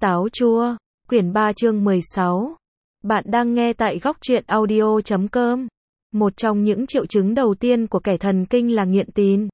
Táo chua, quyển 3 chương 16. Bạn đang nghe tại góc truyện audio.com. Một trong những triệu chứng đầu tiên của kẻ thần kinh là nghiện tin.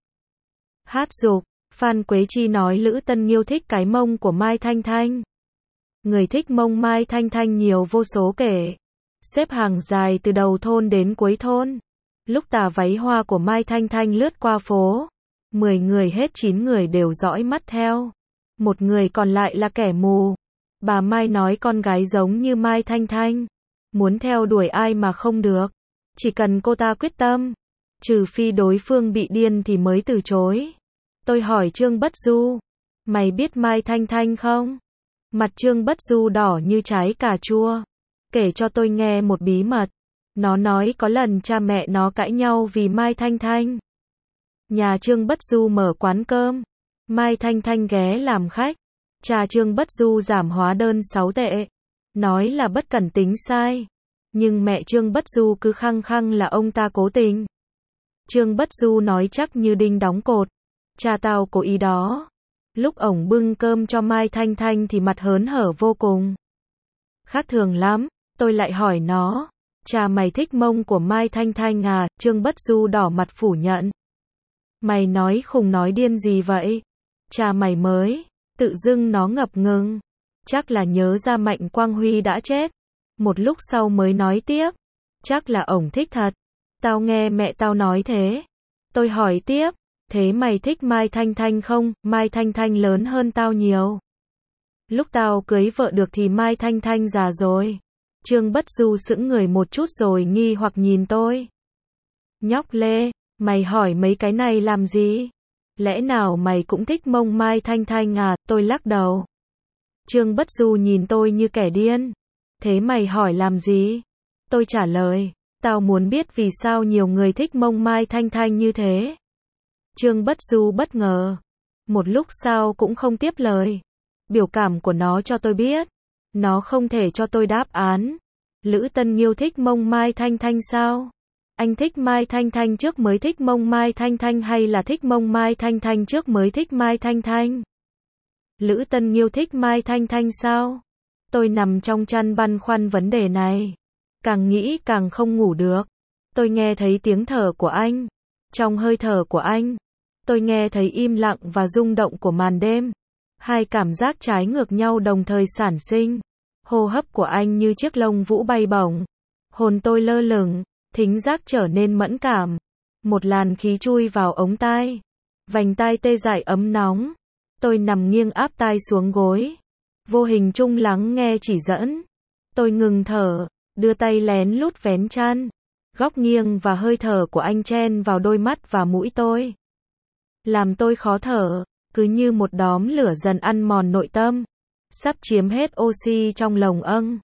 Hát dục. Phan Quế Chi nói Lữ Tân Nghiêu thích cái mông của Mai Thanh Thanh. Người thích mông Mai Thanh Thanh nhiều vô số kể. Xếp hàng dài từ đầu thôn đến cuối thôn. Lúc tà váy hoa của Mai Thanh Thanh lướt qua phố, 10 người hết 9 người đều dõi mắt theo. Một người còn lại là kẻ mù. Bà Mai nói con gái giống như Mai Thanh Thanh. Muốn theo đuổi ai mà không được. Chỉ cần cô ta quyết tâm. Trừ phi đối phương bị điên thì mới từ chối. Tôi hỏi Trương Bất Du. Mày biết Mai Thanh Thanh không? Mặt Trương Bất Du đỏ như trái cà chua. Kể cho tôi nghe một bí mật. Nó nói có lần cha mẹ nó cãi nhau vì Mai Thanh Thanh. Nhà Trương Bất Du mở quán cơm. Mai Thanh Thanh ghé làm khách. Cha Trương Bất Du giảm hóa đơn 6 tệ. Nói là bất cẩn tính sai. Nhưng mẹ Trương Bất Du cứ khăng khăng là ông ta cố tình. Trương Bất Du nói chắc như đinh đóng cột. Cha tao cố ý đó. Lúc ổng bưng cơm cho Mai Thanh Thanh thì mặt hớn hở vô cùng. Khác thường lắm. Tôi lại hỏi nó. Cha mày thích mông của Mai Thanh Thanh à? Trương Bất Du đỏ mặt phủ nhận. Mày nói khùng nói điên gì vậy? Cha mày mới. Tự dưng nó ngập ngừng. Chắc là nhớ ra Mạnh Quang Huy đã chết. Một lúc sau mới nói tiếp. Chắc là ổng thích thật. Tao nghe mẹ tao nói thế. Tôi hỏi tiếp. Thế mày thích Mai Thanh Thanh không? Mai Thanh Thanh lớn hơn tao nhiều. Lúc tao cưới vợ được thì Mai Thanh Thanh già rồi. Trương Bất Du sững người một chút rồi nghi hoặc nhìn tôi. Nhóc Lê, mày hỏi mấy cái này làm gì? Lẽ nào mày cũng thích mông Mai Thanh Thanh à? Tôi lắc đầu. Trương Bất Du nhìn tôi như kẻ điên. Thế mày hỏi làm gì? Tôi trả lời. Tao muốn biết vì sao nhiều người thích mông Mai Thanh Thanh như thế. Trương Bất Du bất ngờ. Một lúc sau cũng không tiếp lời. Biểu cảm của nó cho tôi biết. Nó không thể cho tôi đáp án. Lữ Tân Nghiêu thích mông Mai Thanh Thanh sao? Anh thích Mai Thanh Thanh trước mới thích mông Mai Thanh Thanh hay là thích mông Mai Thanh Thanh trước mới thích Mai Thanh Thanh? Lữ Tân Nghiêu thích Mai Thanh Thanh sao? Tôi nằm trong chăn băn khoăn vấn đề này. Càng nghĩ càng không ngủ được. Tôi nghe thấy tiếng thở của anh. Trong hơi thở của anh, tôi nghe thấy im lặng và rung động của màn đêm. Hai cảm giác trái ngược nhau đồng thời sản sinh. Hô hấp của anh như chiếc lông vũ bay bổng. Hồn tôi lơ lửng, thính giác trở nên mẫn cảm. Một làn khí chui vào ống tai. Vành tai tê dại ấm nóng. Tôi nằm nghiêng áp tai xuống gối. Vô hình chung lắng nghe chỉ dẫn. Tôi ngừng thở, đưa tay lén lút vén chăn. Góc nghiêng và hơi thở của anh chen vào đôi mắt và mũi tôi. Làm tôi khó thở, cứ như một đóm lửa dần ăn mòn nội tâm. Sắp chiếm hết oxy trong lồng âng.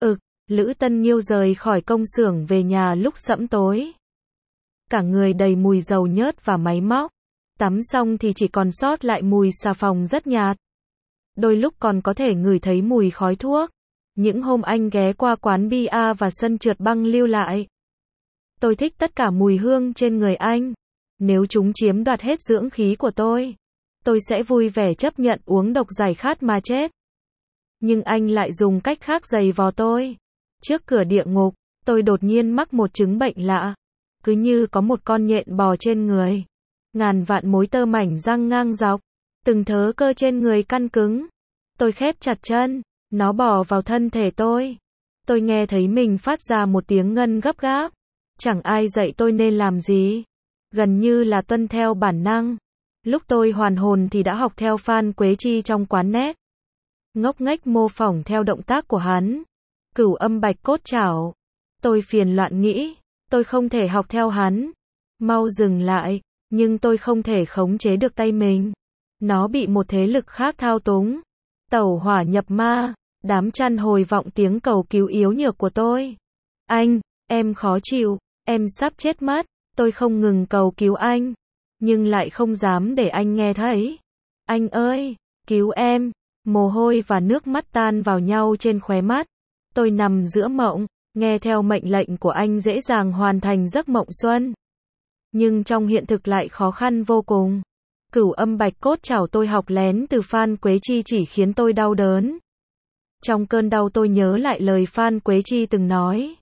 Lữ Tân Nghiêu rời khỏi công xưởng về nhà lúc sẫm tối. Cả người đầy mùi dầu nhớt và máy móc. Tắm xong thì chỉ còn sót lại mùi xà phòng rất nhạt. Đôi lúc còn có thể ngửi thấy mùi khói thuốc. Những hôm anh ghé qua quán bia và sân trượt băng lưu lại. Tôi thích tất cả mùi hương trên người anh. Nếu chúng chiếm đoạt hết dưỡng khí của tôi sẽ vui vẻ chấp nhận uống độc giải khát mà chết. Nhưng anh lại dùng cách khác giày vò tôi. Trước cửa địa ngục, tôi đột nhiên mắc một chứng bệnh lạ. Cứ như có một con nhện bò trên người. Ngàn vạn mối tơ mảnh răng ngang dọc. Từng thớ cơ trên người căng cứng. Tôi khép chặt chân. Nó bò vào thân thể tôi. Tôi nghe thấy mình phát ra một tiếng ngân gấp gáp. Chẳng ai dạy tôi nên làm gì. Gần như là tuân theo bản năng. Lúc tôi hoàn hồn thì đã học theo Phan Quế Chi trong quán net. Ngốc nghếch mô phỏng theo động tác của hắn. Cửu âm bạch cốt chảo. Tôi phiền loạn nghĩ. Tôi không thể học theo hắn. Mau dừng lại. Nhưng tôi không thể khống chế được tay mình. Nó bị một thế lực khác thao túng. Tẩu hỏa nhập ma. Đám chăn hồi vọng tiếng cầu cứu yếu nhược của tôi. Anh, em khó chịu. Em sắp chết mất. Tôi không ngừng cầu cứu anh. Nhưng lại không dám để anh nghe thấy. Anh ơi, cứu em. Mồ hôi và nước mắt tan vào nhau trên khóe mắt. Tôi nằm giữa mộng, nghe theo mệnh lệnh của anh dễ dàng hoàn thành giấc mộng xuân. Nhưng trong hiện thực lại khó khăn vô cùng. Cửu âm bạch cốt chảo tôi học lén từ Phan Quế Chi chỉ khiến tôi đau đớn. Trong cơn đau tôi nhớ lại lời Phan Quế Chi từng nói.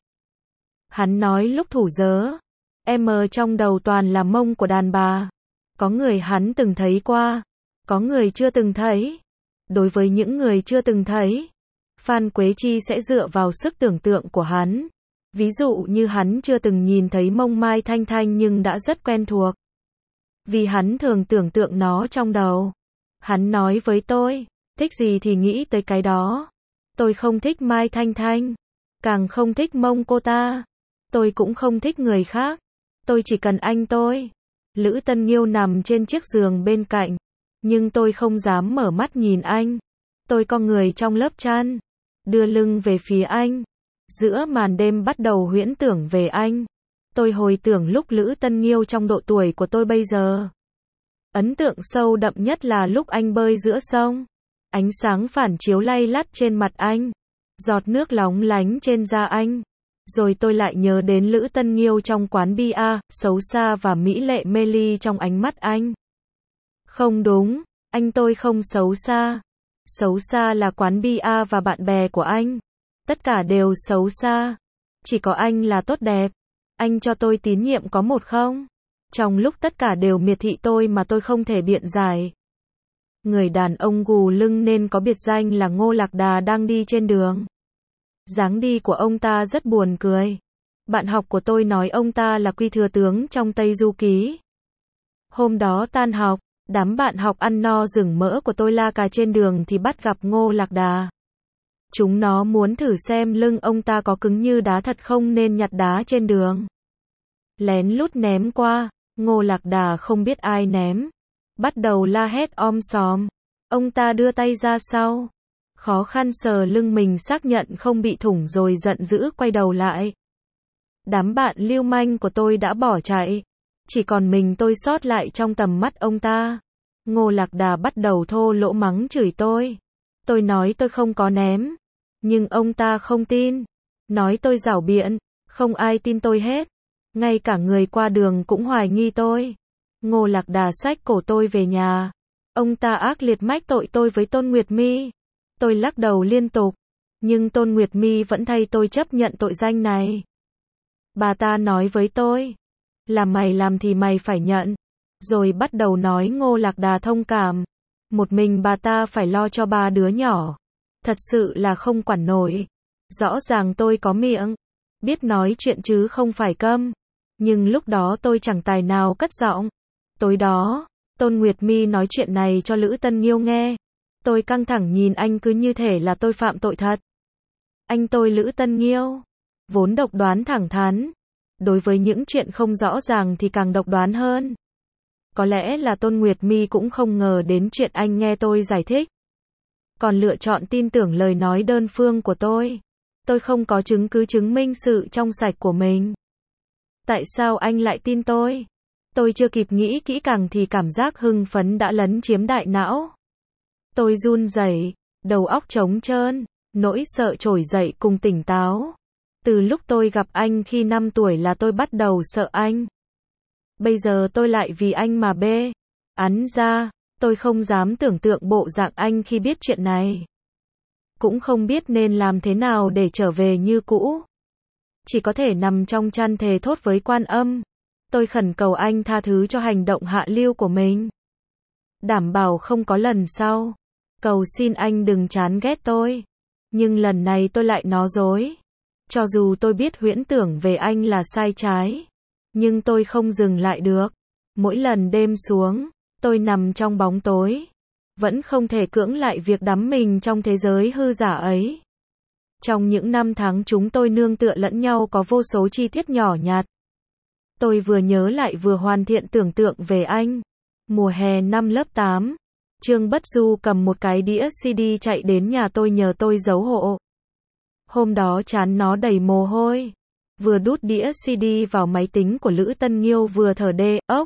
Hắn nói lúc thủ dớ, em trong đầu toàn là mông của đàn bà. Có người hắn từng thấy qua, có người chưa từng thấy. Đối với những người chưa từng thấy, Phan Quế Chi sẽ dựa vào sức tưởng tượng của hắn. Ví dụ như hắn chưa từng nhìn thấy mông Mai Thanh Thanh nhưng đã rất quen thuộc. Vì hắn thường tưởng tượng nó trong đầu. Hắn nói với tôi, thích gì thì nghĩ tới cái đó. Tôi không thích Mai Thanh Thanh, càng không thích mông cô ta. Tôi cũng không thích người khác. Tôi chỉ cần anh tôi. Lữ Tân Nghiêu nằm trên chiếc giường bên cạnh, nhưng tôi không dám mở mắt nhìn anh. Tôi co người trong lớp chăn, đưa lưng về phía anh. Giữa màn đêm bắt đầu huyễn tưởng về anh. Tôi hồi tưởng lúc Lữ Tân Nghiêu trong độ tuổi của tôi bây giờ. Ấn tượng sâu đậm nhất là lúc anh bơi giữa sông. Ánh sáng phản chiếu lay lắt trên mặt anh, giọt nước lóng lánh trên da anh. Rồi tôi lại nhớ đến Lữ Tân Nghiêu trong quán bia, xấu xa và mỹ lệ mê ly trong ánh mắt anh. Không đúng, anh tôi không xấu xa. Xấu xa là quán bia và bạn bè của anh. Tất cả đều xấu xa. Chỉ có anh là tốt đẹp. Anh cho tôi tín nhiệm có một không? Trong lúc tất cả đều miệt thị tôi mà tôi không thể biện giải. Người đàn ông gù lưng nên có biệt danh là Ngô Lạc Đà đang đi trên đường. Dáng đi của ông ta rất buồn cười. Bạn học của tôi nói ông ta là Quy Thừa Tướng trong Tây Du Ký. Hôm đó tan học, đám bạn học ăn no rừng mỡ của tôi la cà trên đường thì bắt gặp Ngô Lạc Đà. Chúng nó muốn thử xem lưng ông ta có cứng như đá thật không nên nhặt đá trên đường. Lén lút ném qua, Ngô Lạc Đà không biết ai ném. Bắt đầu la hét om sòm. Ông ta đưa tay ra sau, khó khăn sờ lưng mình xác nhận không bị thủng rồi giận dữ quay đầu lại. Đám bạn lưu manh của tôi đã bỏ chạy. Chỉ còn mình tôi sót lại trong tầm mắt ông ta. Ngô Lạc Đà bắt đầu thô lỗ mắng chửi tôi. Tôi nói tôi không có ném. Nhưng ông ta không tin. Nói tôi giảo biện. Không ai tin tôi hết. Ngay cả người qua đường cũng hoài nghi tôi. Ngô Lạc Đà xách cổ tôi về nhà. Ông ta ác liệt mách tội tôi với Tôn Nguyệt My. Tôi lắc đầu liên tục. Nhưng Tôn Nguyệt My vẫn thay tôi chấp nhận tội danh này. Bà ta nói với tôi. Là mày làm thì mày phải nhận. Rồi bắt đầu nói Ngô Lạc Đà thông cảm. Một mình bà ta phải lo cho 3 đứa nhỏ. Thật sự là không quản nổi. Rõ ràng tôi có miệng. Biết nói chuyện chứ không phải câm. Nhưng lúc đó tôi chẳng tài nào cất giọng. Tối đó, Tôn Nguyệt My nói chuyện này cho Lữ Tân Nghiêu nghe. Tôi căng thẳng nhìn anh cứ như thể là tôi phạm tội thật. Anh tôi Lữ Tân Nghiêu, vốn độc đoán thẳng thắn. Đối với những chuyện không rõ ràng thì càng độc đoán hơn. Có lẽ là Tôn Nguyệt My cũng không ngờ đến chuyện anh nghe tôi giải thích. Còn lựa chọn tin tưởng lời nói đơn phương của tôi. Tôi không có chứng cứ chứng minh sự trong sạch của mình. Tại sao anh lại tin tôi? Tôi chưa kịp nghĩ kỹ càng thì cảm giác hưng phấn đã lấn chiếm đại não. Tôi run rẩy, đầu óc trống trơn, nỗi sợ trỗi dậy cùng tỉnh táo. Từ lúc tôi gặp anh khi 5 tuổi là tôi bắt đầu sợ anh. Bây giờ tôi lại vì anh mà bê án ra. Tôi không dám tưởng tượng bộ dạng anh khi biết chuyện này. Cũng không biết nên làm thế nào để trở về như cũ. Chỉ có thể nằm trong chăn thề thốt với Quan Âm. Tôi khẩn cầu anh tha thứ cho hành động hạ lưu của mình. Đảm bảo không có lần sau. Cầu xin anh đừng chán ghét tôi. Nhưng lần này tôi lại nói dối. Cho dù tôi biết huyễn tưởng về anh là sai trái. Nhưng tôi không dừng lại được. Mỗi lần đêm xuống, tôi nằm trong bóng tối. Vẫn không thể cưỡng lại việc đắm mình trong thế giới hư giả ấy. Trong những năm tháng chúng tôi nương tựa lẫn nhau có vô số chi tiết nhỏ nhặt. Tôi vừa nhớ lại vừa hoàn thiện tưởng tượng về anh. Mùa hè năm lớp 8, Trương Bất Du cầm một cái đĩa CD chạy đến nhà tôi nhờ tôi giấu hộ. Hôm đó trán nó đầy mồ hôi. Vừa đút đĩa CD vào máy tính của Lữ Tân Nghiêu vừa thở đê, ốc.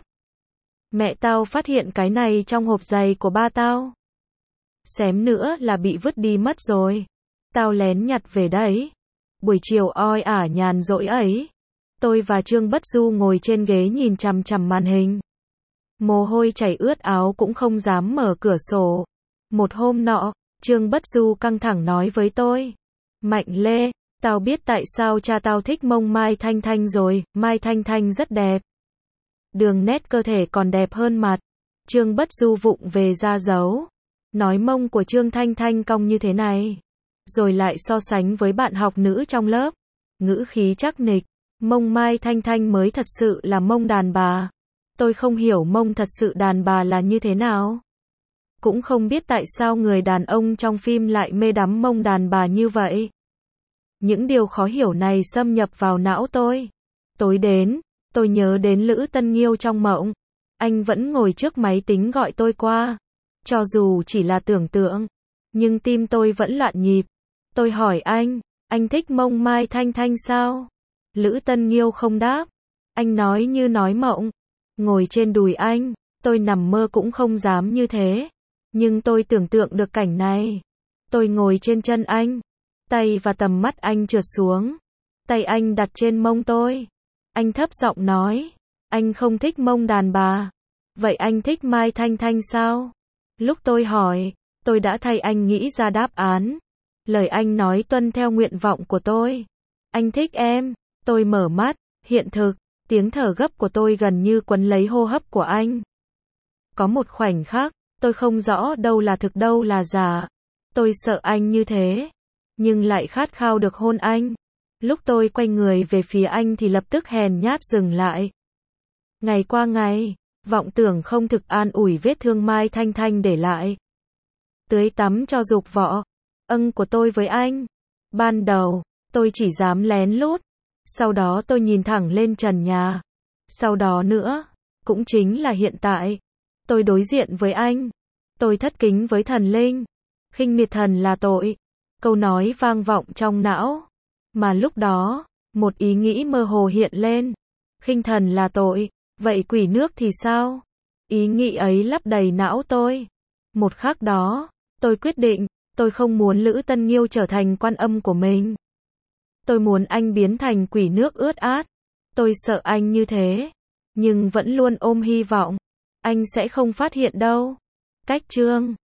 Mẹ tao phát hiện cái này trong hộp giày của ba tao. Xém nữa là bị vứt đi mất rồi. Tao lén nhặt về đấy. Buổi chiều oi ả nhàn rỗi ấy. Tôi và Trương Bất Du ngồi trên ghế nhìn chằm chằm màn hình. Mồ hôi chảy ướt áo cũng không dám mở cửa sổ. Một hôm nọ, Trương Bất Du căng thẳng nói với tôi. Mạnh Lê, tao biết tại sao cha tao thích mông Mai Thanh Thanh rồi, Mai Thanh Thanh rất đẹp. Đường nét cơ thể còn đẹp hơn mặt. Trương Bất Du vụng về ra dấu. Nói mông của Trương Thanh Thanh cong như thế này. Rồi lại so sánh với bạn học nữ trong lớp. Ngữ khí chắc nịch. Mông Mai Thanh Thanh mới thật sự là mông đàn bà. Tôi không hiểu mông thật sự đàn bà là như thế nào. Cũng không biết tại sao người đàn ông trong phim lại mê đắm mông đàn bà như vậy. Những điều khó hiểu này xâm nhập vào não tôi. Tối đến, tôi nhớ đến Lữ Tân Nghiêu trong mộng. Anh vẫn ngồi trước máy tính gọi tôi qua. Cho dù chỉ là tưởng tượng, nhưng tim tôi vẫn loạn nhịp. Tôi hỏi anh thích mông Mai Thanh Thanh sao? Lữ Tân Nghiêu không đáp. Anh nói như nói mộng. Ngồi trên đùi anh, tôi nằm mơ cũng không dám như thế. Nhưng tôi tưởng tượng được cảnh này. Tôi ngồi trên chân anh. Tay và tầm mắt anh trượt xuống. Tay anh đặt trên mông tôi. Anh thấp giọng nói. Anh không thích mông đàn bà. Vậy anh thích Mai Thanh Thanh sao? Lúc tôi hỏi, tôi đã thay anh nghĩ ra đáp án. Lời anh nói tuân theo nguyện vọng của tôi. Anh thích em. Tôi mở mắt, hiện thực. Tiếng thở gấp của tôi gần như quấn lấy hô hấp của anh. Có một khoảnh khắc, tôi không rõ đâu là thực đâu là giả. Tôi sợ anh như thế, nhưng lại khát khao được hôn anh. Lúc tôi quay người về phía anh thì lập tức hèn nhát dừng lại. Ngày qua ngày, vọng tưởng không thực an ủi vết thương Mai Thanh Thanh để lại. Tưới tắm cho dục vọng của tôi với anh. Ban đầu, tôi chỉ dám lén lút. Sau đó tôi nhìn thẳng lên trần nhà. Sau đó nữa, cũng chính là hiện tại, tôi đối diện với anh. Tôi thất kính với thần linh. Khinh miệt thần là tội. Câu nói vang vọng trong não. Mà lúc đó, một ý nghĩ mơ hồ hiện lên. Khinh thần là tội, vậy quỷ nước thì sao? Ý nghĩ ấy lấp đầy não tôi. Một khắc đó, tôi quyết định, tôi không muốn Lữ Tân Nghiêu trở thành quan âm của mình. Tôi muốn anh biến thành quỷ nước ướt át. Tôi sợ anh như thế, nhưng vẫn luôn ôm hy vọng. Anh sẽ không phát hiện đâu. Cách chương